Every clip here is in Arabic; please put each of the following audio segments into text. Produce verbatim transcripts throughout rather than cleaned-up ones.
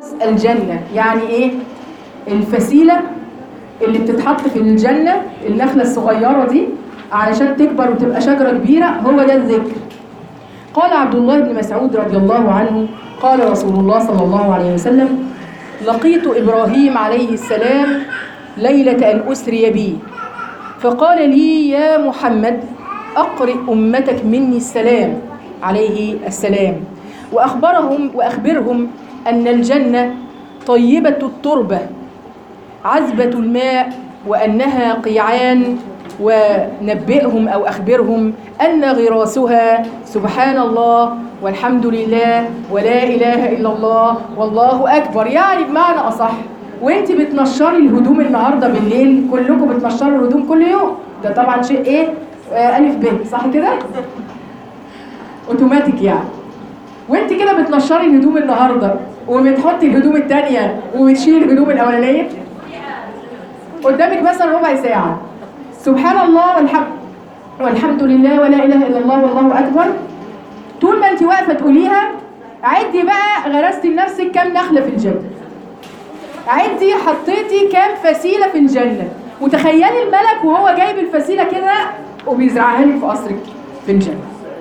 الجنة يعني ايه؟ الفسيلة اللي بتتحط في الجنة، النخلة الصغيرة دي علشان تكبر وتبقى شجرة كبيرة، هو ده الذكر. قال عبد الله بن مسعود رضي الله عنه قال رسول الله صلى الله عليه وسلم: لقيت إبراهيم عليه السلام ليلة أن أسري بي، فقال لي: يا محمد أقرئ أمتك مني السلام عليه السلام، وأخبرهم وأخبرهم أن الجنة طيبة التربة عذبة الماء وأنها قيعان، ونبئهم أو أخبرهم أن غراسها سبحان الله والحمد لله ولا إله إلا الله والله أكبر. يعني بمعنى أصح، وانت بتنشري الهدوم النهاردة بالليل، كلكم بتنشروا الهدوم كل يوم، ده طبعا شيء ايه؟ آه ألف ب، صح كده؟ اوتوماتيك يعني. وانت كده بتنشري الهدوم النهاردة وبتحطي الهدوم التانية وبتشيل الهدوم الأولانية، قدامك مثلا ربع ساعة سبحان الله والحمد والحمد لله ولا إله إلا الله والله أكبر، طول ما انت واقفة تقوليها عدي بقى غرستي لنفسك كام نخلة في الجنة، عدي حطيتي كام فسيلة في الجنة، وتخيلي الملك وهو جايب الفسيلة كده وبيزرعها لك في قصرك في الجنة.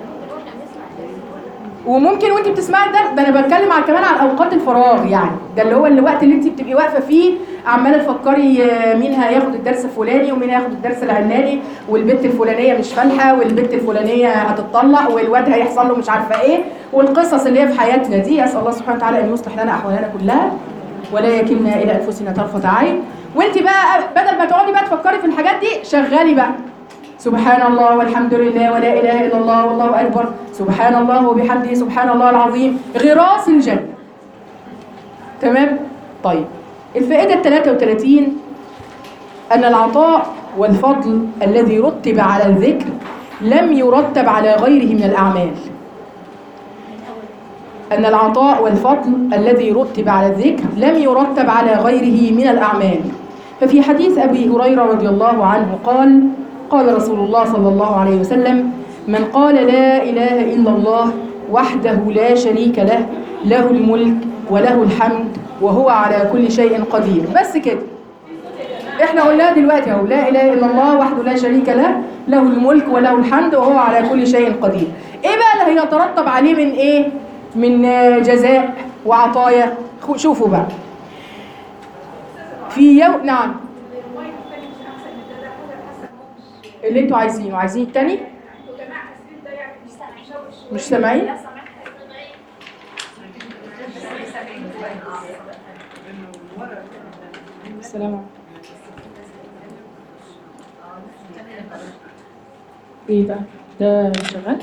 وممكن وانت بتسمعي ده ده انا بتكلم على كمان عن اوقات الفراغ، يعني ده اللي هو الوقت اللي انت بتبقي واقفه فيه عماله تفكري مين هياخد الدرس الفلاني ومين هياخد الدرس العلاني، والبنت الفلانيه مش فالحه، والبنت الفلانيه هتطلق، والواد هيحصل له مش عارفه ايه، والقصص اللي هي في حياتنا دي. اسال الله سبحانه وتعالى ان يصلح لنا احوالنا كلها ولا يكلنا الى انفسنا طرفه عين. وانت بقى بدل ما تقعدي بقى تفكري في الحاجات دي، شغلي بقى سبحان الله والحمد لله ولا إله إلا الله والله أكبر، سبحان الله وبحمده سبحان الله العظيم، غراس الجنة. تمام؟ طيب، الفائدة الثلاثة وثلاثين أن العطاء والفضل الذي رتب على الذكر لم يرتب على غيره من الأعمال. أن العطاء والفضل الذي رتب على الذكر لم يرتب على غيره من الأعمال. ففي حديث أبي هريرة رضي الله عنه قال: قال رسول الله صلى الله عليه وسلم: من قال لا إله إلا الله وحده لا شريك له، له الملك وله الحمد وهو على كل شيء قدير. بس كده، احنا قلناها دلوقتي اهو، لا إله إلا الله وحده لا شريك له، له الملك وله الحمد وهو على كل شيء قدير. ايه بقى اللي هيترتب عليه من ايه؟ من جزاء وعطايا. شوفوا بقى في يوم، نعم، اللي انتوا عايزينه. عايزين التاني؟ مش سامعين؟ السلام عليكم. ايه ده؟ ده شغال؟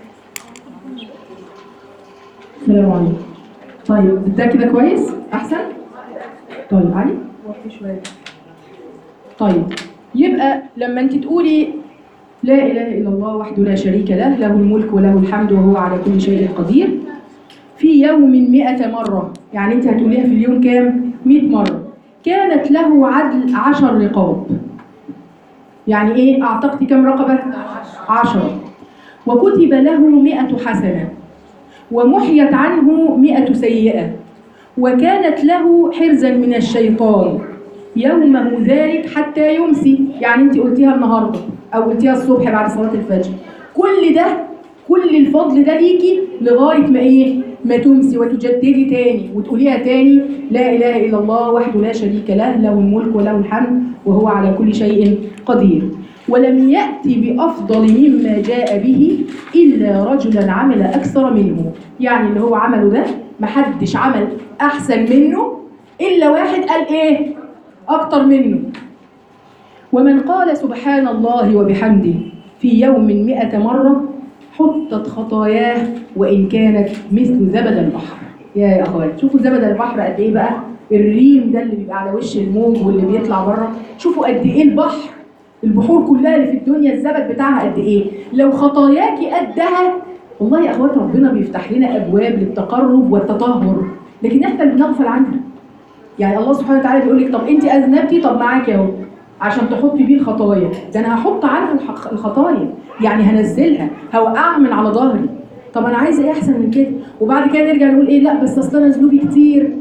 السلام عليكم. طيب ده كده كويس؟ احسن؟ طيب علي وطي شويه. طيب، يبقى لما انت تقولي لا إله إلا الله وحده لا شريك له، له الملك وله الحمد وهو على كل شيء قدير، في يوم مئة مرة، يعني انت هتقوليها في اليوم كام؟ مئة مرة. كانت له عدل عشر رقاب. يعني ايه؟ اعتقتي كم رقبة؟ عشرة. وكتب له مئة حسنة، ومحيت عنه مئة سيئة، وكانت له حرزا من الشيطان يومه ذلك حتى يمسي. يعني انت قلتيها النهارده او قلتيها الصبح بعد صلاه الفجر، كل ده كل الفضل ده ليكي لغايه ما ايه؟ ما تمسي وتجددي تاني وتقوليها تاني: لا اله الا الله وحده لا شريك له، له الملك وله الحمد وهو على كل شيء قدير. ولم يأتي بأفضل مما جاء به إلا رجلا عمل أكثر منه. يعني اللي هو عمله ده محدش عمل أحسن منه إلا واحد قال إيه؟ أكتر منه. ومن قال سبحان الله وبحمده في يوم مئة مرة حطت خطاياه وإن كانت مثل زبد البحر. يا أخوات، شوفوا زبد البحر قد إيه بقى، الريم ده اللي بيبقى على وش الموج واللي بيطلع بره، شوفوا قد إيه البحر، البحور كلها اللي في الدنيا الزبد بتاعها قد إيه. لو خطاياكي قدها، والله يا أخوات ربنا بيفتح لنا أبواب للتقرب والتطهر، لكن إحنا اللي بنغفل عنها. يعني الله سبحانه وتعالى بيقول لك: طب انت اذنبتي، طب معاكي اهو عشان تحطي بيه الخطايا، ده انا هحط عنها الخطايا، يعني هنزلها، هوقعها من على ظهري. طب انا عايزه ايه احسن من كده؟ وبعد كده نرجع نقول ايه؟ لا بس اصل انا ذنوبي كتير و...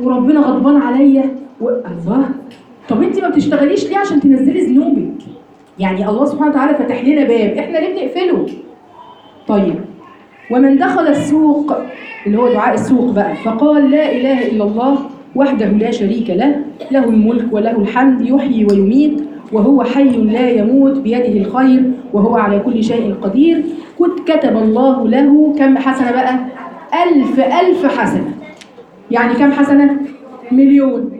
وربنا غضبان عليا و... الله. طب انت ما بتشتغليش ليه عشان تنزلي ذنوبك؟ يعني الله سبحانه وتعالى فتح لنا باب، احنا ليه بنقفله؟ طيب، ومن دخل السوق اللي هو دعاء السوق بقى فقال لا اله الا الله وحده لا شريك له، له الملك وله الحمد يحيي ويميت وهو حي لا يموت بيده الخير وهو على كل شيء قدير، كتب الله له كم حسنة بقى؟ ألف ألف حسنة. يعني كم حسنة؟ مليون.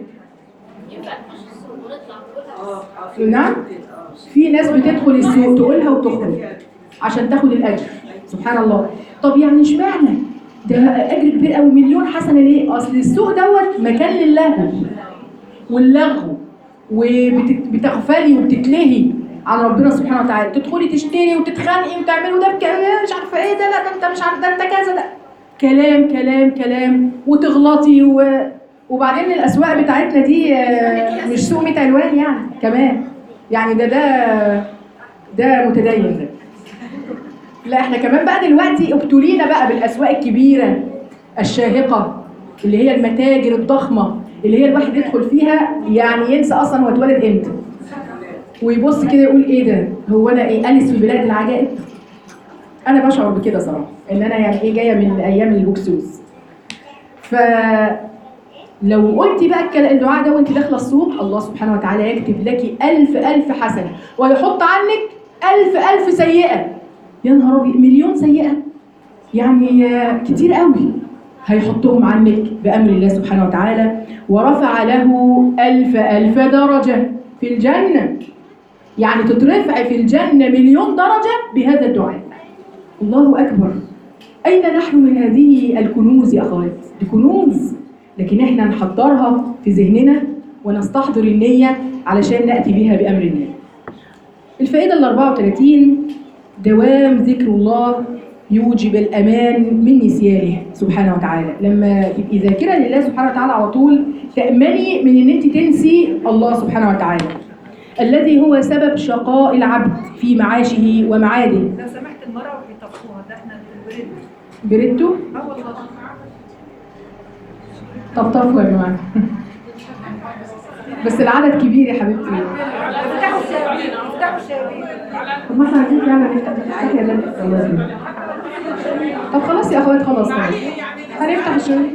نعم؟ في ناس بتدخل السوق تقولها وتخرج عشان تاخد الأجر. سبحان الله. طب يعني اشمعنى؟ ده أجر كبير قوي، مليون حسنة ليه؟ أصل السوق دوت مكان للهو واللغو، وبتغفلي وبتتلهي عن ربنا سبحانه وتعالى، تدخلي تشتري وتتخانقي وتعملوا ده بكلام مش عارفه ايه ده، لا ده انت مش عارف ده انت كذا، ده كلام كلام كلام وتغلطي و... وبعدين الاسواق بتاعتنا دي مش سوق مية الوان يعني كمان، يعني ده ده ده متدين ده. لا احنا كمان بقى دلوقتي ابتلينا بقى بالاسواق الكبيره الشاهقه اللي هي المتاجر الضخمه اللي هي الواحد يدخل فيها يعني ينسى اصلا هو اتولد امتى، ويبص كده يقول ايه ده، هو انا ايه أليس في بلاد العجائب؟ انا بشعر بكده صراحه ان انا يعني ايه جايه من ايام البوكسوس. فلو قلتي بقى الدعاء ده وانت داخله السوق، الله سبحانه وتعالى يكتب لك ألف ألف حسنه ويحط عنك ألف ألف سيئه. يا نهار ابيض، مليون سيئه يعني كتير قوي، هيحطهم عنك بامر الله سبحانه وتعالى. ورفع له ألف ألف درجه في الجنه، يعني تترفع في الجنة مليون درجة بهذا الدعاء. الله أكبر. أين نحن من هذه الكنوز يا أخوات؟ دي كنوز، لكن إحنا نحضرها في ذهننا ونستحضر النية علشان نأتي بها بأمر الله. الفائدة الأربعة وثلاثين، دوام ذكر الله يوجب الأمان من نسيانه سبحانه وتعالى. لما تبقي ذاكرة لله سبحانه وتعالى على طول تأمني من إن أنت تنسي الله سبحانه وتعالى الذي هو سبب شقاء العبد في معاشه ومعاده. لو سمحت المرأة بيطبخوها ده احنا بريتو. بريتو؟ اه والله. طبطبوا يا جماعة. بس العدد كبير يا حبيبتي. افتحوا الشبابيك، افتحوا الشبابيك. طب ما احنا عايزين فعلا نفتح نفتح يا بنت. طب خلاص يا اخوات، خلاص خلاص هنفتح الشبابيك.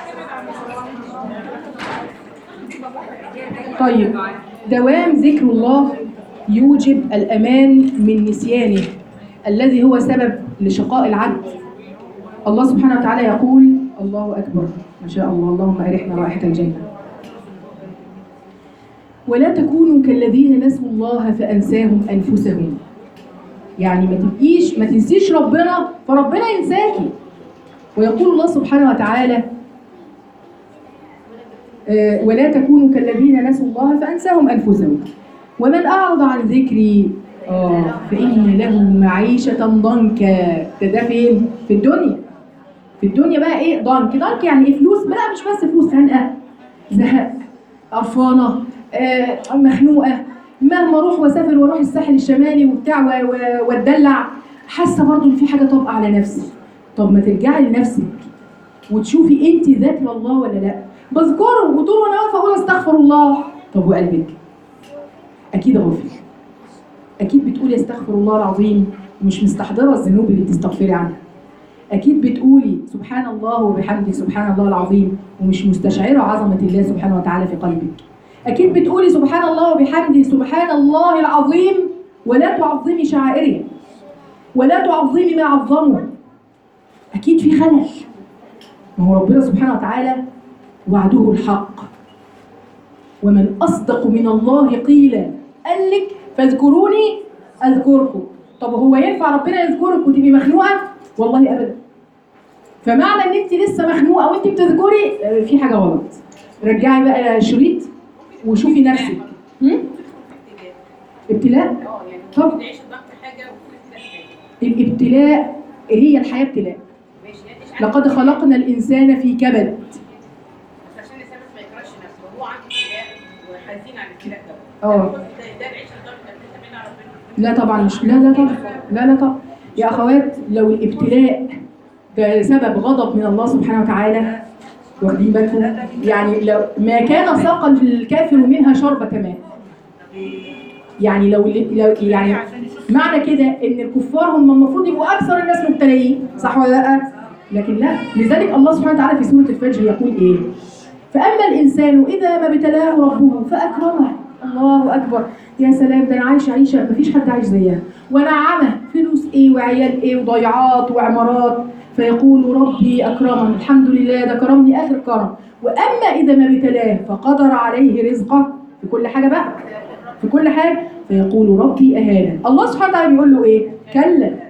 طيب، دوام ذكر الله يوجب الأمان من نسيانه الذي هو سبب لشقاء العبد. الله سبحانه وتعالى يقول: الله أكبر، ما شاء الله، اللهم أرحنا رائحة الجنة. ولا تكونوا كالذين نسوا الله فأنساهم أنفسهم. يعني ما تبقيش ما تنسيش ربنا فربنا ينساكي. ويقول الله سبحانه وتعالى: ولا تكونوا كالذين نسوا الله فأنساهم أنفسهم ومن أعرض عن ذكري آه فإن له معيشة ضنكا. ده فين؟ في الدنيا. في الدنيا بقى إيه ضنك؟ ضنك يعني إيه؟ فلوس؟ لا مش بس فلوس، خنقة، زهق، قرفانة، آه مخنوقة، مهما أروح وأسافر وأروح الساحل الشمالي وبتاع وأتدلع حاسة برضه إن في حاجة طابقة على نفسي. طب ما ترجعي لنفسك وتشوفي أنت ذاكرة الله ولا لأ. بذكره وطول وانا واقفه اقول استغفر الله. طب وقلبك؟ اكيد غافل، اكيد بتقولي استغفر الله العظيم ومش مستحضره الذنوب اللي بتستغفري عنها. اكيد بتقولي سبحان الله وبحمده سبحان الله العظيم ومش مستشعره عظمه الله سبحانه وتعالى في قلبك. اكيد بتقولي سبحان الله وبحمده سبحان الله العظيم ولا تعظمي شعائره ولا تعظمي ما عظمه. اكيد في خلل. ما هو ربنا سبحانه وتعالى وعده الحق، ومن أصدق من الله قيلا. قال لك فاذكروني أذكركم. طب هو ينفع ربنا يذكرك وتبقي مخنوقة؟ والله أبدا. فمعنى إن أنت لسه مخنوقة وأنت بتذكري في حاجة غلط. رجعي بقى شريط وشوفي نفسك. ابتلاء؟ طب الابتلاء هي الحياة ابتلاء. لقد خلقنا الإنسان في كبد. اه لا طبعا مش لا لا طبعا لا لا طبعا يا اخوات. لو الابتلاء ده سبب غضب من الله سبحانه وتعالى واخدين بالكم؟ يعني لو ما كان ساقا للكافر منها شربة ماء. يعني لو لو يعني معنى كده ان الكفار هم المفروض يبقوا اكثر الناس مبتلين، صح ولا لا؟ لكن لا، لذلك الله سبحانه وتعالى في سورة الفجر يقول ايه؟ فاما الانسان اذا ما ابتلاه ربه فاكرمه. الله اكبر، يا سلام، ده انا عايش عيشه مفيش حد عايش زيها، ونعمه، فلوس ايه وعيال ايه وضيعات وعمارات، فيقول ربي اكرمن، الحمد لله ده كرمني اخر كرم. واما اذا ما ابتلاه فقدر عليه رزقه في كل حاجه بقى، في كل حاجه، فيقول ربي اهانن. الله سبحانه وتعالى بيقول له ايه؟ كلا